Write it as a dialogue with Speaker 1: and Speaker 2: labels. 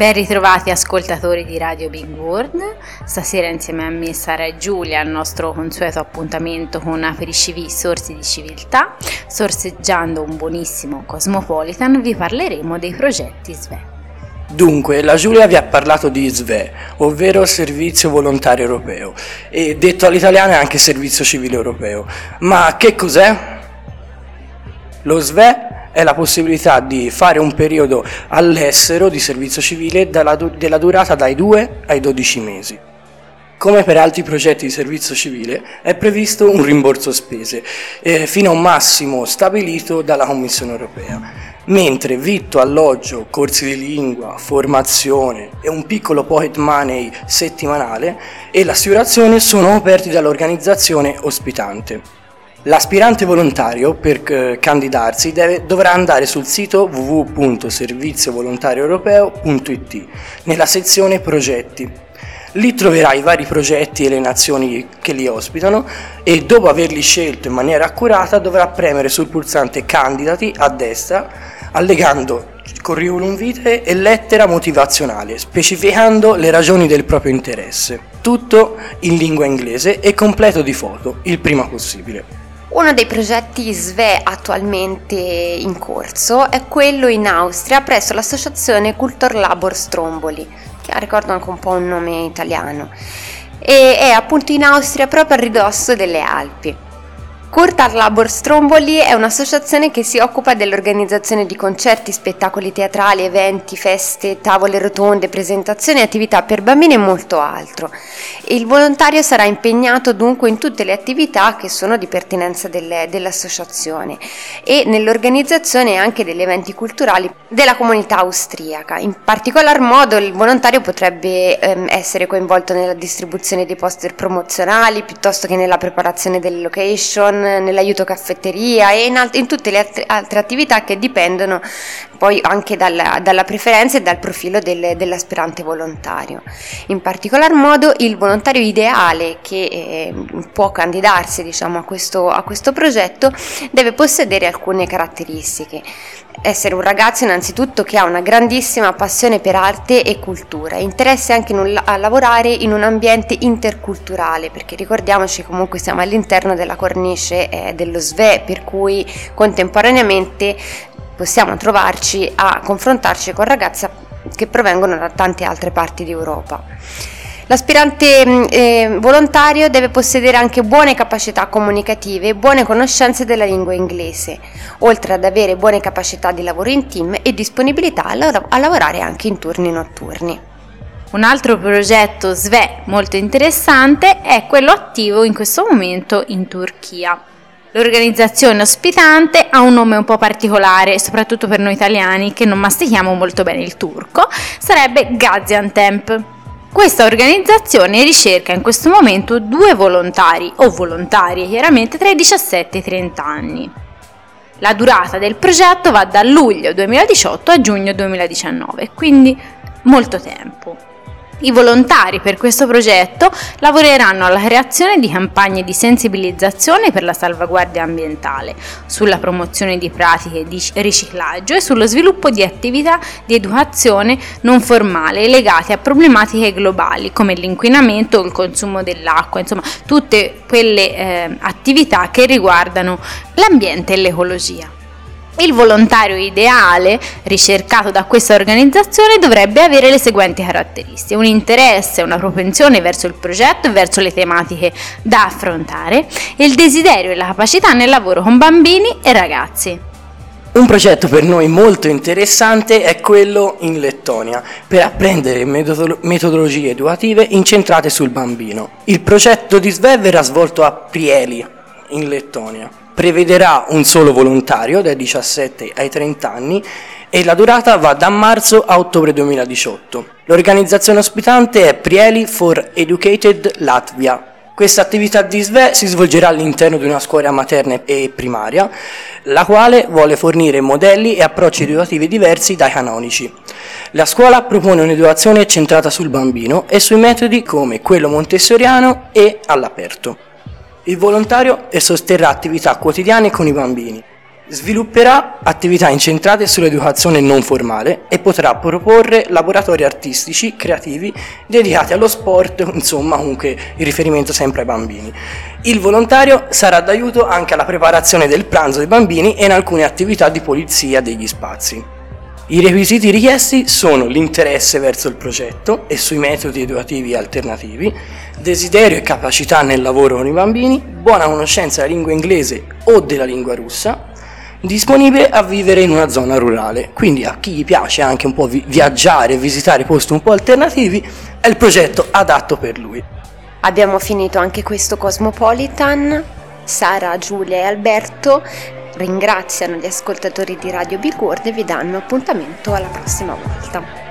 Speaker 1: Ben ritrovati ascoltatori di Radio Big World, stasera insieme a me Sara e Giulia al nostro consueto appuntamento con Apericivi Sorsi di Civiltà. Sorseggiando un buonissimo Cosmopolitan vi parleremo dei progetti SVE.
Speaker 2: Dunque, la Giulia vi ha parlato di SVE, ovvero Servizio Volontario Europeo, e detto all'italiana è anche Servizio Civile Europeo. Ma che cos'è? Lo SVE è la possibilità di fare un periodo all'estero di servizio civile della durata dai 2 ai 12 mesi. Come per altri progetti di servizio civile è previsto un rimborso spese fino a un massimo stabilito dalla Commissione europea, mentre vitto, alloggio, corsi di lingua, formazione e un piccolo pocket money settimanale e l'assicurazione sono coperti dall'organizzazione ospitante. L'aspirante volontario per candidarsi dovrà andare sul sito www.serviziovolontarioeuropeo.it nella sezione progetti. Lì troverà i vari progetti e le nazioni che li ospitano e dopo averli scelto in maniera accurata dovrà premere sul pulsante candidati a destra allegando curriculum vitae e lettera motivazionale specificando le ragioni del proprio interesse. Tutto in lingua inglese e completo di foto il prima possibile.
Speaker 3: Uno dei progetti SVE attualmente in corso è quello in Austria presso l'associazione Kulturlabor Stromboli, che ricordo anche un po' un nome italiano, e è appunto in Austria proprio a ridosso delle Alpi. Kulturlabor Stromboli è un'associazione che si occupa dell'organizzazione di concerti, spettacoli teatrali, eventi, feste, tavole rotonde, presentazioni, attività per bambini e molto altro. Il volontario sarà impegnato dunque in tutte le attività che sono di pertinenza dell'associazione e nell'organizzazione anche degli eventi culturali della comunità austriaca. In particolar modo il volontario potrebbe essere coinvolto nella distribuzione dei poster promozionali piuttosto che nella preparazione delle location, nell'aiuto caffetteria e in tutte le altre attività che dipendono poi anche dalla preferenza e dal profilo dell'aspirante volontario. In particolar modo il volontario ideale che può candidarsi a questo progetto deve possedere alcune caratteristiche. Essere un ragazzo innanzitutto che ha una grandissima passione per arte e cultura, interesse anche a lavorare in un ambiente interculturale, perché ricordiamoci comunque siamo all'interno della cornice dello SVE, per cui contemporaneamente possiamo trovarci a confrontarci con ragazzi che provengono da tante altre parti d'Europa. L'aspirante volontario deve possedere anche buone capacità comunicative e buone conoscenze della lingua inglese, oltre ad avere buone capacità di lavoro in team e disponibilità a lavorare anche in turni notturni.
Speaker 1: Un altro progetto SVE molto interessante è quello attivo in questo momento in Turchia. L'organizzazione ospitante ha un nome un po' particolare, soprattutto per noi italiani che non mastichiamo molto bene il turco, sarebbe Gaziantep. Questa organizzazione ricerca in questo momento 2 volontari o volontarie chiaramente tra i 17 e i 30 anni. La durata del progetto va da luglio 2018 a giugno 2019, quindi molto tempo. I volontari per questo progetto lavoreranno alla creazione di campagne di sensibilizzazione per la salvaguardia ambientale, sulla promozione di pratiche di riciclaggio e sullo sviluppo di attività di educazione non formale legate a problematiche globali come l'inquinamento o il consumo dell'acqua, insomma tutte quelle attività che riguardano l'ambiente e l'ecologia. Il volontario ideale ricercato da questa organizzazione dovrebbe avere le seguenti caratteristiche: un interesse, una propensione verso il progetto e verso le tematiche da affrontare e il desiderio e la capacità nel lavoro con bambini e ragazzi.
Speaker 2: Un progetto per noi molto interessante è quello in Lettonia, per apprendere metodologie educative incentrate sul bambino. Il progetto di SVE verrà svolto a Prieli, in Lettonia. Prevederà un solo volontario dai 17 ai 30 anni e la durata va da marzo a ottobre 2018. L'organizzazione ospitante è Prieli for Educated Latvia. Questa attività di SVE si svolgerà all'interno di una scuola materna e primaria, la quale vuole fornire modelli e approcci educativi diversi dai canonici. La scuola propone un'educazione centrata sul bambino e sui metodi come quello montessoriano e all'aperto. Il volontario sosterrà attività quotidiane con i bambini. Svilupperà attività incentrate sull'educazione non formale e potrà proporre laboratori artistici, creativi, dedicati allo sport, insomma comunque in riferimento sempre ai bambini. Il volontario sarà d'aiuto anche alla preparazione del pranzo dei bambini e in alcune attività di pulizia degli spazi. I requisiti richiesti sono l'interesse verso il progetto e sui metodi educativi alternativi, desiderio e capacità nel lavoro con i bambini, buona conoscenza della lingua inglese o della lingua russa, disponibile a vivere in una zona rurale. Quindi a chi gli piace anche un po' viaggiare e visitare posti un po' alternativi è il progetto adatto per lui.
Speaker 3: Abbiamo finito anche questo Cosmopolitan. Sara, Giulia e Alberto ringraziano gli ascoltatori di Radio Big World e vi danno appuntamento alla prossima volta.